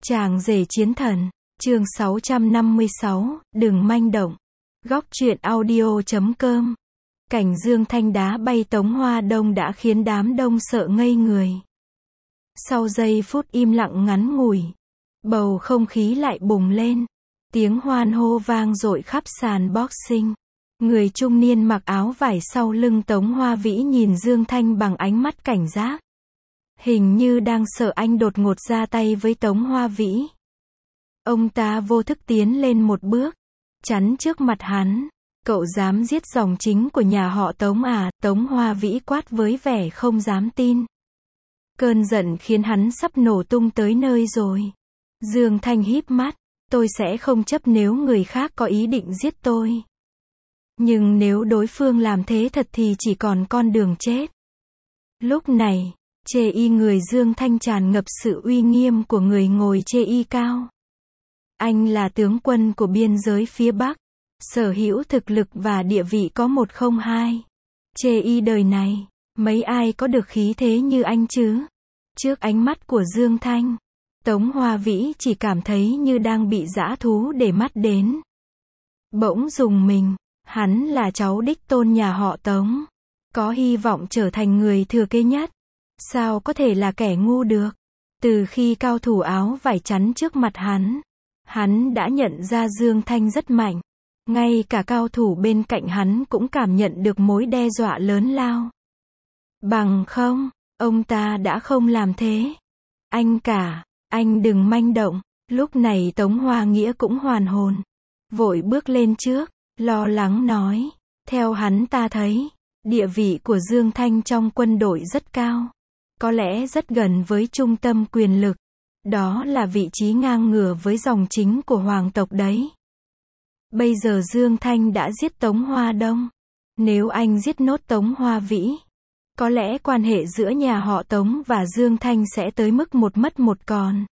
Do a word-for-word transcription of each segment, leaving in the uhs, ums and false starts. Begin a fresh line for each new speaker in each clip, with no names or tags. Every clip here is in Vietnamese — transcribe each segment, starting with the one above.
Chàng rể chiến thần, chương sáu trăm năm mươi sáu, đừng manh động. Góc truyện audio chấm com. Cảnh Dương Thanh đá bay Tống Hoa Đông đã khiến đám đông sợ ngây người. Sau giây phút im lặng ngắn ngủi, bầu không khí lại bùng lên. Tiếng hoan hô vang dội khắp sàn boxing. Người trung niên mặc áo vải sau lưng Tống Hoa Vĩ nhìn Dương Thanh bằng ánh mắt cảnh giác. Hình như đang sợ anh đột ngột ra tay với Tống Hoa Vĩ. Ông ta vô thức tiến lên một bước, chắn trước mặt hắn. Cậu dám giết dòng chính của nhà họ Tống à? Tống Hoa Vĩ quát với vẻ không dám tin. Cơn giận khiến hắn sắp nổ tung tới nơi rồi. Dương Thanh híp mắt, tôi sẽ không chấp nếu người khác có ý định giết tôi. Nhưng nếu đối phương làm thế thật thì chỉ còn con đường chết. Lúc này, chê y người Dương Thanh tràn ngập sự uy nghiêm của người ngồi chê y cao. Anh là tướng quân của biên giới phía Bắc, sở hữu thực lực và địa vị có một không hai. Chê y đời này, mấy ai có được khí thế như anh chứ? Trước ánh mắt của Dương Thanh, Tống Hoa Vĩ chỉ cảm thấy như đang bị dã thú để mắt đến. Bỗng rùng mình, hắn là cháu đích tôn nhà họ Tống, có hy vọng trở thành người thừa kế nhất. Sao có thể là kẻ ngu được? Từ khi cao thủ áo vải chắn trước mặt hắn, hắn đã nhận ra Dương Thanh rất mạnh. Ngay cả cao thủ bên cạnh hắn cũng cảm nhận được mối đe dọa lớn lao. Bằng không, ông ta đã không làm thế. Anh cả, anh đừng manh động. Lúc này Tống Hoa Nghĩa cũng hoàn hồn, vội bước lên trước, lo lắng nói. Theo hắn ta thấy, địa vị của Dương Thanh trong quân đội rất cao. Có lẽ rất gần với trung tâm quyền lực. Đó là vị trí ngang ngửa với dòng chính của hoàng tộc đấy. Bây giờ Dương Thanh đã giết Tống Hoa Đông. Nếu anh giết nốt Tống Hoa Vĩ, có lẽ quan hệ giữa nhà họ Tống và Dương Thanh sẽ tới mức một mất một còn.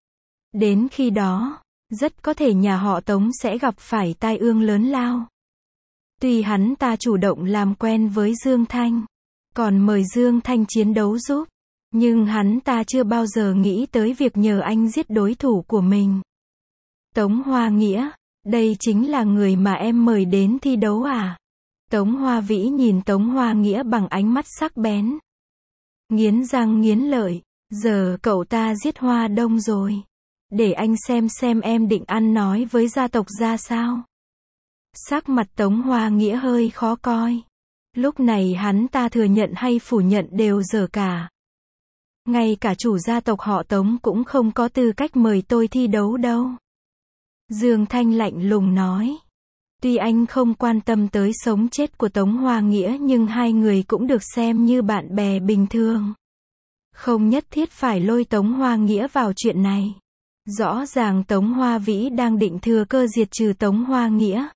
Đến khi đó, rất có thể nhà họ Tống sẽ gặp phải tai ương lớn lao. Tuy hắn ta chủ động làm quen với Dương Thanh, còn mời Dương Thanh chiến đấu giúp, nhưng hắn ta chưa bao giờ nghĩ tới việc nhờ anh giết đối thủ của mình. Tống Hoa Nghĩa, đây chính là người mà em mời đến thi đấu à? Tống Hoa Vĩ nhìn Tống Hoa Nghĩa bằng ánh mắt sắc bén. Nghiến răng nghiến lợi, giờ cậu ta giết Hoa Đông rồi. Để anh xem xem em định ăn nói với gia tộc ra sao. Sắc mặt Tống Hoa Nghĩa hơi khó coi. Lúc này hắn ta thừa nhận hay phủ nhận đều dở cả. Ngay cả chủ gia tộc họ Tống cũng không có tư cách mời tôi thi đấu đâu. Dương Thanh lạnh lùng nói. Tuy anh không quan tâm tới sống chết của Tống Hoa Nghĩa nhưng hai người cũng được xem như bạn bè bình thường. Không nhất thiết phải lôi Tống Hoa Nghĩa vào chuyện này. Rõ ràng Tống Hoa Vĩ đang định thừa cơ diệt trừ Tống Hoa Nghĩa.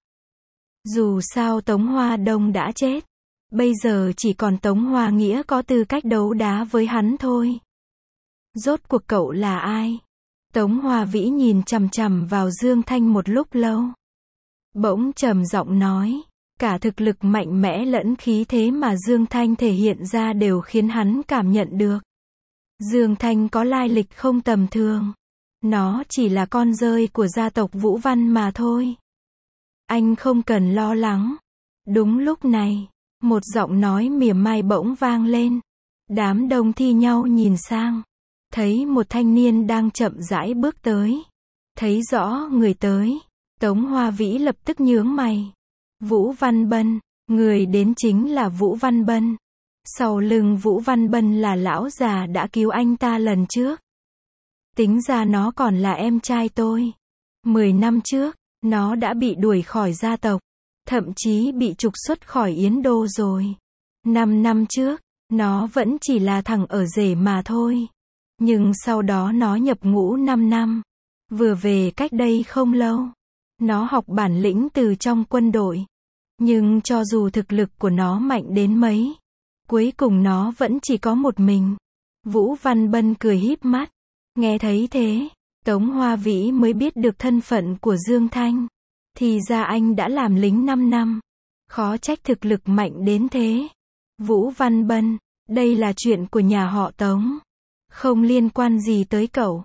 Dù sao Tống Hoa Đông đã chết. Bây giờ chỉ còn Tống Hoa Nghĩa có tư cách đấu đá với hắn thôi. Rốt cuộc cậu là ai? Tống Hoa Vĩ nhìn chằm chằm vào Dương Thanh một lúc lâu. Bỗng trầm giọng nói. Cả thực lực mạnh mẽ lẫn khí thế mà Dương Thanh thể hiện ra đều khiến hắn cảm nhận được. Dương Thanh có lai lịch không tầm thường. Nó chỉ là con rơi của gia tộc Vũ Văn mà thôi. Anh không cần lo lắng. Đúng lúc này, một giọng nói mỉa mai bỗng vang lên. Đám đông thi nhau nhìn sang. Thấy một thanh niên đang chậm rãi bước tới. Thấy rõ người tới, Tống Hoa Vĩ lập tức nhướng mày. Vũ Văn Bân, người đến chính là Vũ Văn Bân. Sau lưng Vũ Văn Bân là lão già đã cứu anh ta lần trước. Tính ra nó còn là em trai tôi. Mười năm trước, nó đã bị đuổi khỏi gia tộc. Thậm chí bị trục xuất khỏi Yến Đô rồi. Năm năm trước, nó vẫn chỉ là thằng ở rể mà thôi. Nhưng sau đó nó nhập ngũ năm năm. Vừa về cách đây không lâu. Nó học bản lĩnh từ trong quân đội. Nhưng cho dù thực lực của nó mạnh đến mấy, cuối cùng nó vẫn chỉ có một mình. Vũ Văn Bân cười híp mắt. Nghe thấy thế, Tống Hoa Vĩ mới biết được thân phận của Dương Thanh. Thì ra anh đã làm lính năm năm. Khó trách thực lực mạnh đến thế. Vũ Văn Bân, đây là chuyện của nhà họ Tống. Không liên quan gì tới cậu.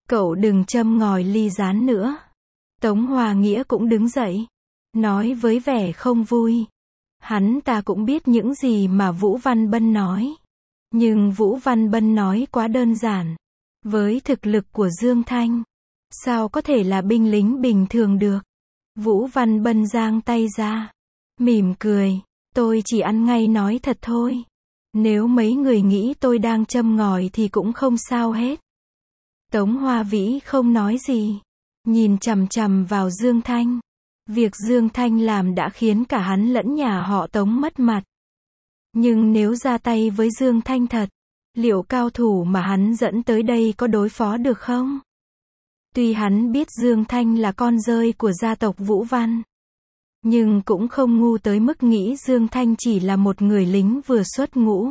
Cậu đừng châm ngòi ly gián nữa. Tống Hoa Nghĩa cũng đứng dậy, nói với vẻ không vui. Hắn ta cũng biết những gì mà Vũ Văn Bân nói. Nhưng Vũ Văn Bân nói quá đơn giản. Với thực lực của Dương Thanh, sao có thể là binh lính bình thường được? Vũ Văn Bân giang tay ra, mỉm cười. Tôi chỉ ăn ngay nói thật thôi. Nếu mấy người nghĩ tôi đang châm ngòi thì cũng không sao hết. Tống Hoa Vĩ không nói gì, nhìn chằm chằm vào Dương Thanh. Việc Dương Thanh làm đã khiến cả hắn lẫn nhà họ Tống mất mặt. Nhưng nếu ra tay với Dương Thanh thật, liệu cao thủ mà hắn dẫn tới đây có đối phó được không? Tuy hắn biết Dương Thanh là con rơi của gia tộc Vũ Văn, nhưng cũng không ngu tới mức nghĩ Dương Thanh chỉ là một người lính vừa xuất ngũ.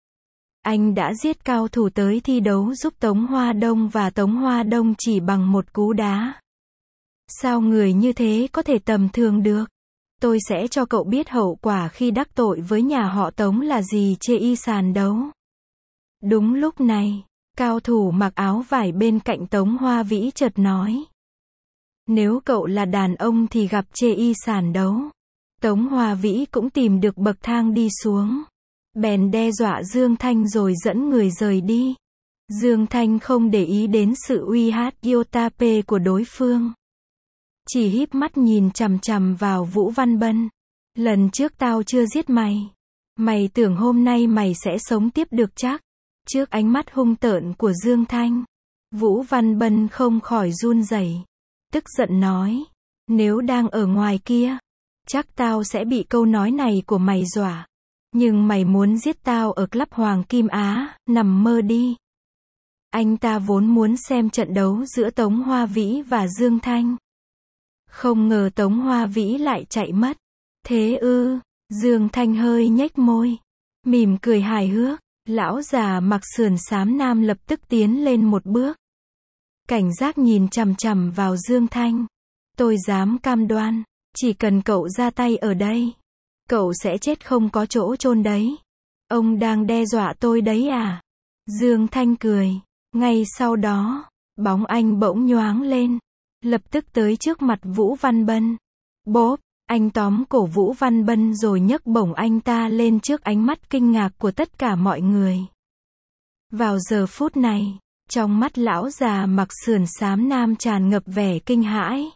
Anh đã giết cao thủ tới thi đấu giúp Tống Hoa Đông và Tống Hoa Đông chỉ bằng một cú đá. Sao người như thế có thể tầm thường được? Tôi sẽ cho cậu biết hậu quả khi đắc tội với nhà họ Tống là gì. Chê y sàn đấu. Đúng lúc này, cao thủ mặc áo vải bên cạnh Tống Hoa Vĩ chợt nói. Nếu cậu là đàn ông thì gặp chê y sàn đấu. Tống Hoa Vĩ cũng tìm được bậc thang đi xuống. Bèn đe dọa Dương Thanh rồi dẫn người rời đi. Dương Thanh không để ý đến sự uy hát Yotape của đối phương. Chỉ híp mắt nhìn chằm chằm vào Vũ Văn Bân. Lần trước tao chưa giết mày. Mày tưởng hôm nay mày sẽ sống tiếp được chắc? Trước ánh mắt hung tợn của Dương Thanh, Vũ Văn Bân không khỏi run rẩy, tức giận nói. Nếu đang ở ngoài kia, chắc tao sẽ bị câu nói này của mày dọa. Nhưng mày muốn giết tao ở Club Hoàng Kim Á, nằm mơ đi. Anh ta vốn muốn xem trận đấu giữa Tống Hoa Vĩ và Dương Thanh. Không ngờ Tống Hoa Vĩ lại chạy mất. Thế ư? Dương Thanh hơi nhếch môi, mỉm cười hài hước. Lão già mặc sườn xám nam lập tức tiến lên một bước, cảnh giác nhìn chằm chằm vào Dương Thanh. Tôi dám cam đoan, chỉ cần cậu ra tay ở đây, cậu sẽ chết không có chỗ chôn đấy. Ông đang đe dọa tôi đấy à? Dương Thanh cười. Ngay sau đó, bóng anh bỗng nhoáng lên, lập tức tới trước mặt Vũ Văn Bân. Bốp, anh tóm cổ Vũ Văn Bân rồi nhấc bổng anh ta lên trước ánh mắt kinh ngạc của tất cả mọi người. Vào giờ phút này, trong mắt lão già mặc sườn xám nam tràn ngập vẻ kinh hãi.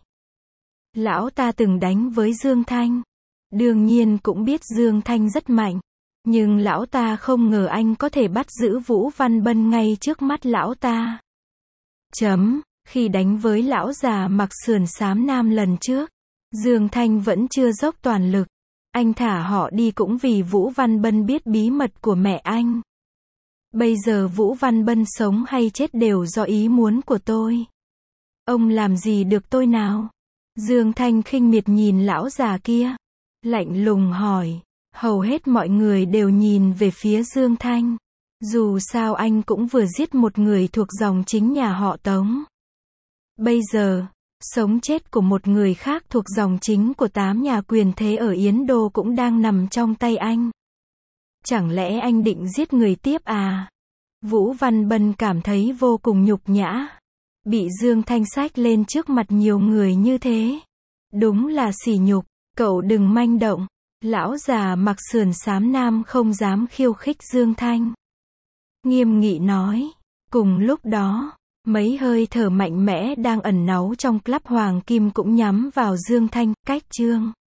Lão ta từng đánh với Dương Thanh, đương nhiên cũng biết Dương Thanh rất mạnh, nhưng lão ta không ngờ anh có thể bắt giữ Vũ Văn Bân ngay trước mắt lão ta. Chấm, khi đánh với lão già mặc sườn xám nam lần trước, Dương Thanh vẫn chưa dốc toàn lực. Anh thả họ đi cũng vì Vũ Văn Bân biết bí mật của mẹ anh. Bây giờ Vũ Văn Bân sống hay chết đều do ý muốn của tôi. Ông làm gì được tôi nào? Dương Thanh khinh miệt nhìn lão già kia, lạnh lùng hỏi. Hầu hết mọi người đều nhìn về phía Dương Thanh. Dù sao anh cũng vừa giết một người thuộc dòng chính nhà họ Tống. Bây giờ, sống chết của một người khác thuộc dòng chính của tám nhà quyền thế ở Yến Đô cũng đang nằm trong tay anh. Chẳng lẽ anh định giết người tiếp à? Vũ Văn Bân cảm thấy vô cùng nhục nhã. Bị Dương Thanh xách lên trước mặt nhiều người như thế. Đúng là sỉ nhục. Cậu đừng manh động. Lão già mặc sườn xám nam không dám khiêu khích Dương Thanh. Nghiêm nghị nói. Cùng lúc đó, mấy hơi thở mạnh mẽ đang ẩn náu trong Club Hoàng Kim cũng nhắm vào Dương Thanh. Cách chương